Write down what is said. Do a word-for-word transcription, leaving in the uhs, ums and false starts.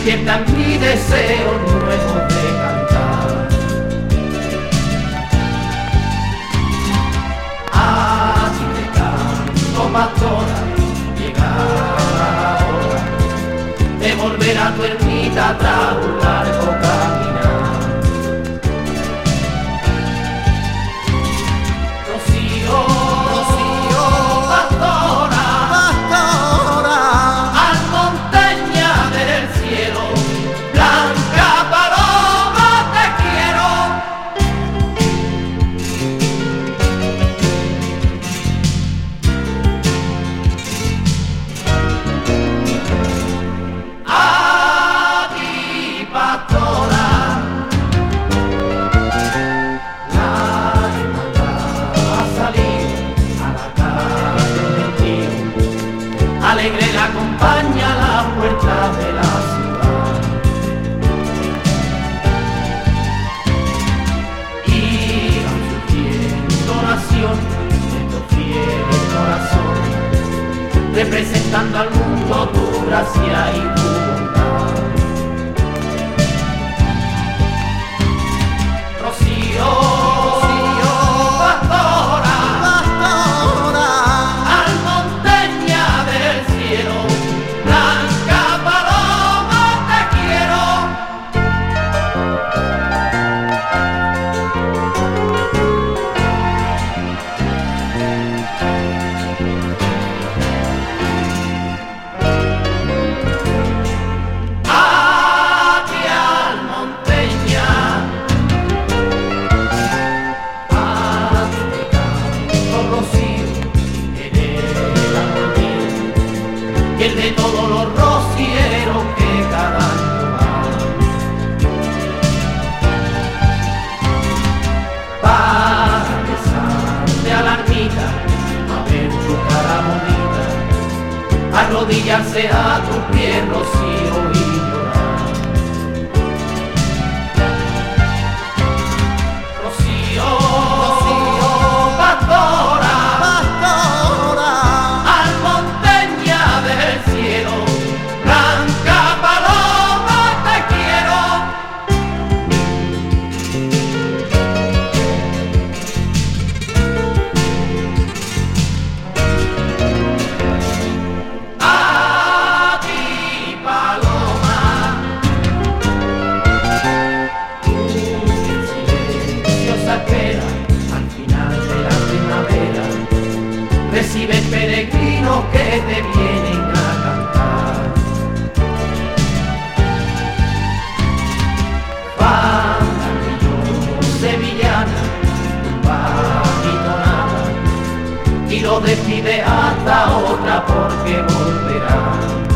despiertan mi deseo nuevo de cantar. A ti te canto, pastora, llega la hora de volver a tu ermita tras un largo caminar. Rocío, Rocío, pastora, pastora, almonteña del cielo, blanca paloma, te quiero. A ti, pastora, la hermandad ha salido a la calle del tío, alegre la acompaña a la puerta de la ciudad. Y van surgiendo naciones de estos fieles corazones, representando al mundo tu gracia y tu bondad. Rocío, Rocío, pastora, pastora, almonteña del cielo, blanca paloma, te quiero. A ti, almonteña, a ti te canto, rocío, eres el amor mío, y el de todos los rocieros que cada año van. Para besarte a la ermita, a ver tu cara bonita, arrodillarse a tus pies, rocío, y llorar. Rocío, Rocío, pastora, pastora, almonteña del cielo, blanca paloma, te quiero. A ti, paloma, tú que en silencio se espera al final de la primavera, recibe peregrinos que te vienen a cantar. Banda criollo sevillana, bajitonada, y lo despide hasta otra porque volverá.